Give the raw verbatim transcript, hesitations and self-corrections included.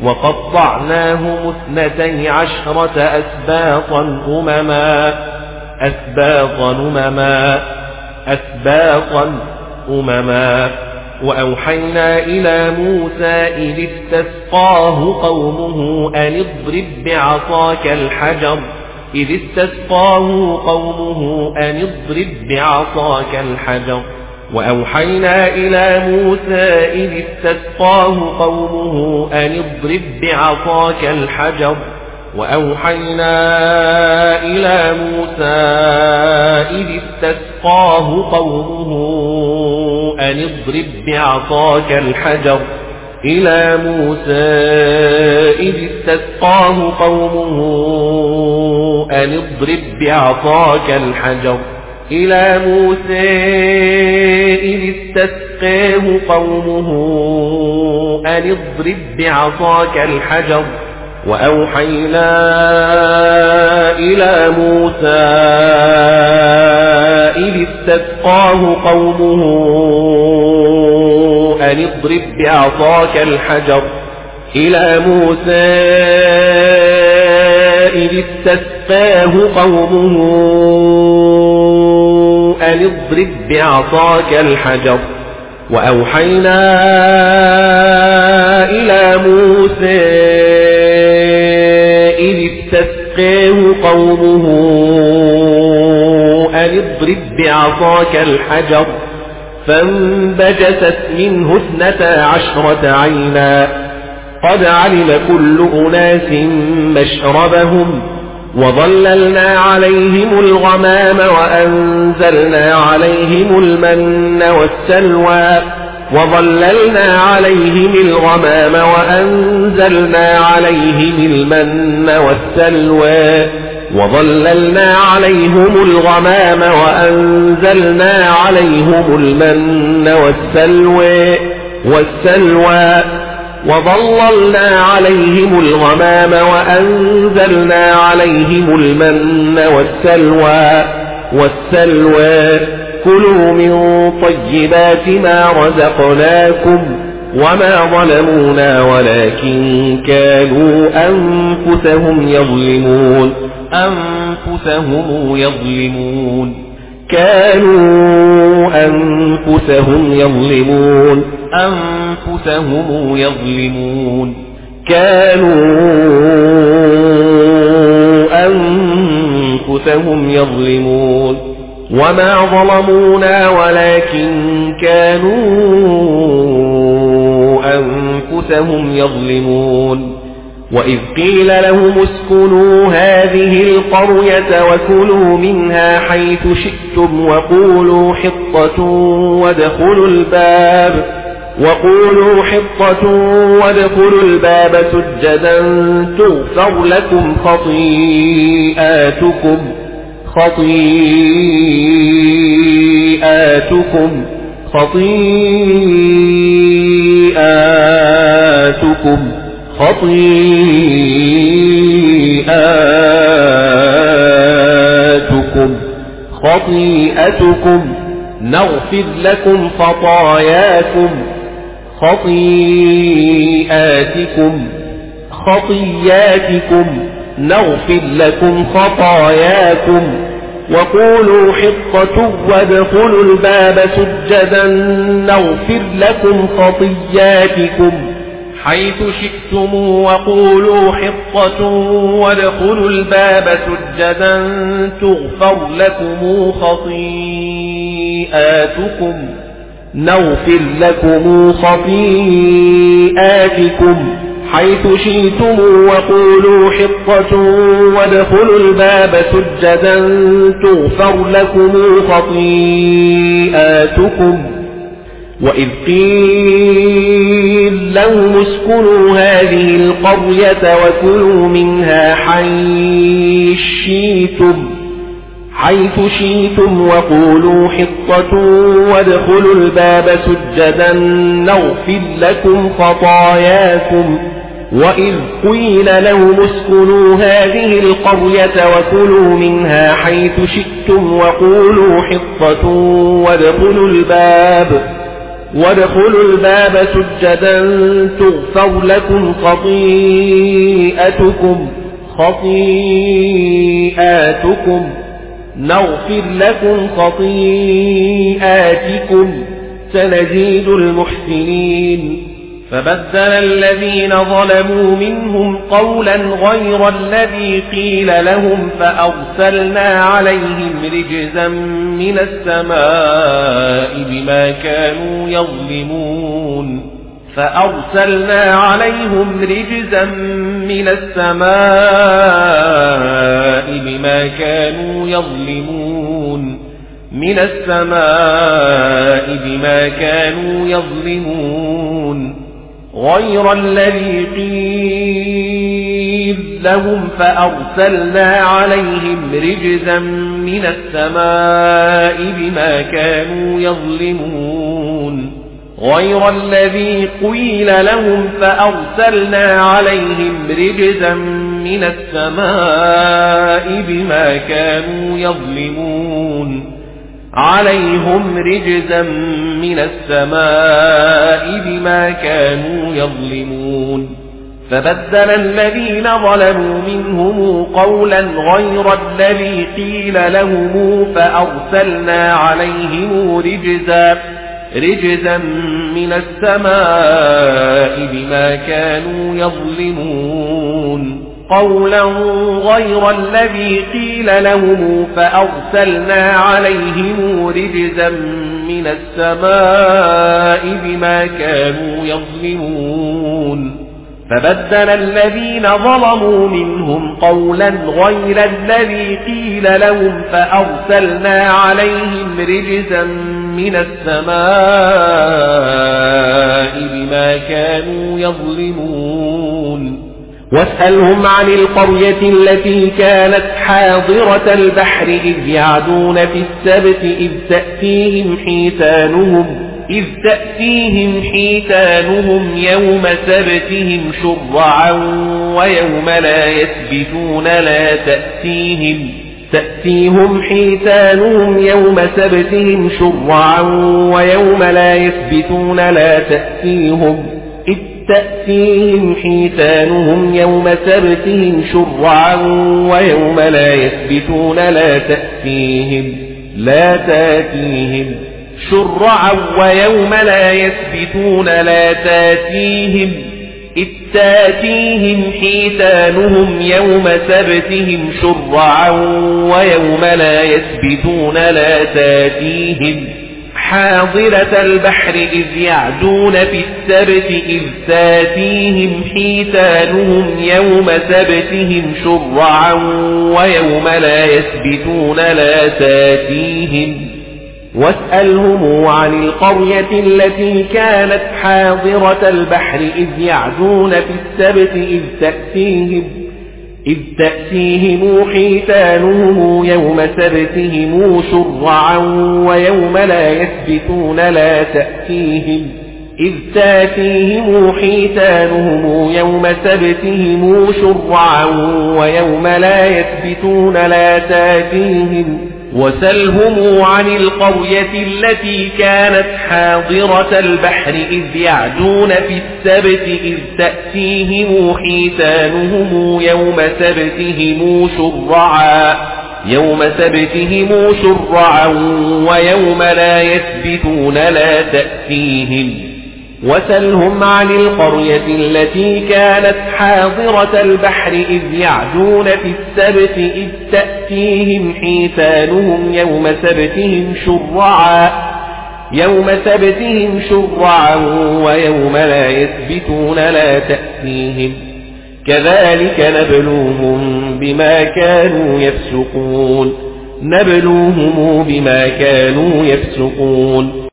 وقطعناهم اثنتي عشرة أسباطا أمما أسباطا أمما أسباطا أمما وأوحينا إلى موسى إذ استسقاه قومه أن اضرب بعصاك الحجر إذ استسقاه قومه أن اضرب بعصاك الحجر وأوحينا إلى موسى إذ استسقاه قومه أن اضرب بعصاك الحجر وأوحينا إلى موسى إذ استسقاه قومه أن اضرب بعصاك الحجر إلى موسى إذ استسقاه قومه أن اضرب بعصاك الحجر إلى موسى إذ استسقاه قومه أن اضرب بعصاك الحجر وأوحينا إلى موسى إذ استسقاه قومه أن اضرب بعصاك الحجر إلى موسى إذ استسقاه قومه أن اضرب بعصاك الحجر وأوحينا إلى موسى إذ استسقاه قومه أن اضرب بعصاك الحجر فانبجست منه اثنتا عشرة عينا قد علم كل أناس مشربهم وظللنا عليهم الغمام وأنزلنا عليهم المن والسلوى وظللنا عليهم الغمام وأنزلنا عليهم المن والسلوى وظللنا عليهم الغمام وأنزلنا عليهم المن والسلوى والسلوى وظللنا عليهم الغمام وأنزلنا عليهم المن والسلوى والسلوى كلوا من طيبات ما رزقناكم وما ظلمونا ولكن كانوا أنفسهم يظلمون أنفسهم يظلمون كانوا أنفسهم يظلمون أنفسهم يظلمون كانوا أنفسهم يظلمون وما ظلمونا ولكن كانوا أنفسهم يظلمون وإذ قيل لهم اسكنوا هذه القرية وكلوا منها حيث شئتم وقولوا حطة وادخلوا الباب وقولوا حطة وادخلوا الباب سجدا تغفر لكم خطيئاتكم خطيئاتكم خطيئاتكم خطيئاتكم خطيئتكم نغفر لكم خطاياكم خطيئاتكم خطيئاتكم نغفر لكم خطاياكم وقولوا حطة وادخلوا الباب سجدا نغفر لكم خطيئاتكم حيث شئتم وقولوا حطة وادخلوا الباب سجدا تغفر لكم خطيئاتكم نغفر لكم خطيئاتكم حيث شئتم وقولوا حطة وادخلوا الباب سجدا تغفر لكم خطيئاتكم وإذ قيل لهم اسكنوا هذه القرية وكلوا منها حيث شئتم حيث شئتم وقولوا حطة وادخلوا الباب سجدا نغفر لكم خطاياكم وإذ قيل لهم اسكنوا هذه القرية وكلوا منها حيث شئتم وقولوا حطة وادخلوا الباب وادخلوا الباب سجدا تغفر لكم خطيئتكم خطيئاتكم نغفر لكم خطيئاتكم سنزيد المحسنين. فبدل الذين ظلموا منهم قولا غير الذي قيل لهم فأرسلنا عليهم رجزا من السماء بما كانوا يظلمون فأرسلنا عليهم رجزا من السماء بما كانوا يظلمون من السماء بما كانوا يظلمون غير الذي قيل لهم فأرسلنا عليهم رجزا من السماء بما كانوا يظلمون غير الذي قيل لهم فأرسلنا عليهم رجزا من السماء بما كانوا يظلمون عليهم رجزا من السماء بما كانوا يظلمون. فبدل الذين ظلموا منهم قولا غير الذي قيل لهم فأرسلنا عليهم رجزا رجزا من السماء بما كانوا يظلمون قولا غير الذي قيل لهم فأرسلنا عليهم رجزا من السماء بما كانوا يظلمون. فبدل الذين ظلموا منهم قولا غير الذي قيل لهم فأرسلنا عليهم رجزا من السماء بما كانوا يظلمون. واسألهم عن القرية التي كانت حاضرة البحر إذ يعدون في السبت إذ تأتيهم حيتانهم إذ تأتيهم حيتانهم يوم سبتهم شرعا ويوم لا يسبتون لا تأتيهم تأتيهم حيتانهم يوم سبتهم شرعا ويوم لا يسبتون لا تأتيهم إذ تأتيهم حيتانهم يوم سبتهم شرعا ويوم لا يسبتون لا تأتيهم لا تأتيهم شرعا ويوم لا يسبتون لا تأتيهم إذ تأتيهم حيتانهم يوم سبتهم شرعا ويوم لا يسبتون لا تأتيهم حاضرة البحر إذ يعدون في السبت إذ تأتيهم حيتانهم يوم سبتهم شرعا ويوم لا يسبتون لا تأتيهم. واسألهم عن القرية التي كانت حاضرة البحر إذ يعدون في السبت إذ تأتيهم إذ تأتيهم حيتانهم يوم سبتهم شرعا ويوم لا يسبتون لا تأتيهم إذ تأتيهم حيتانهم يوم سبتهم شرعا ويوم لا يسبتون لا تأتيهم. وسلهم عن القرية التي كانت حاضرة البحر إذ يعدون في السبت إذ تأتيهم حيتانهم يوم سبتهم شرعا يوم سبتهم شرعا ويوم لا يسبتون لا تأتيهم. وسلهم عن القرية التي كانت حاضرة البحر إذ يعدون في السبت إذ تأتيهم حيتانهم يوم سبتهم شرعا يوم سبتهم شرعا ويوم لا يسبتون لا تأتيهم. كذلك نبلوهم بما كانوا يفسقون نبلوهم بما كانوا يفسقون.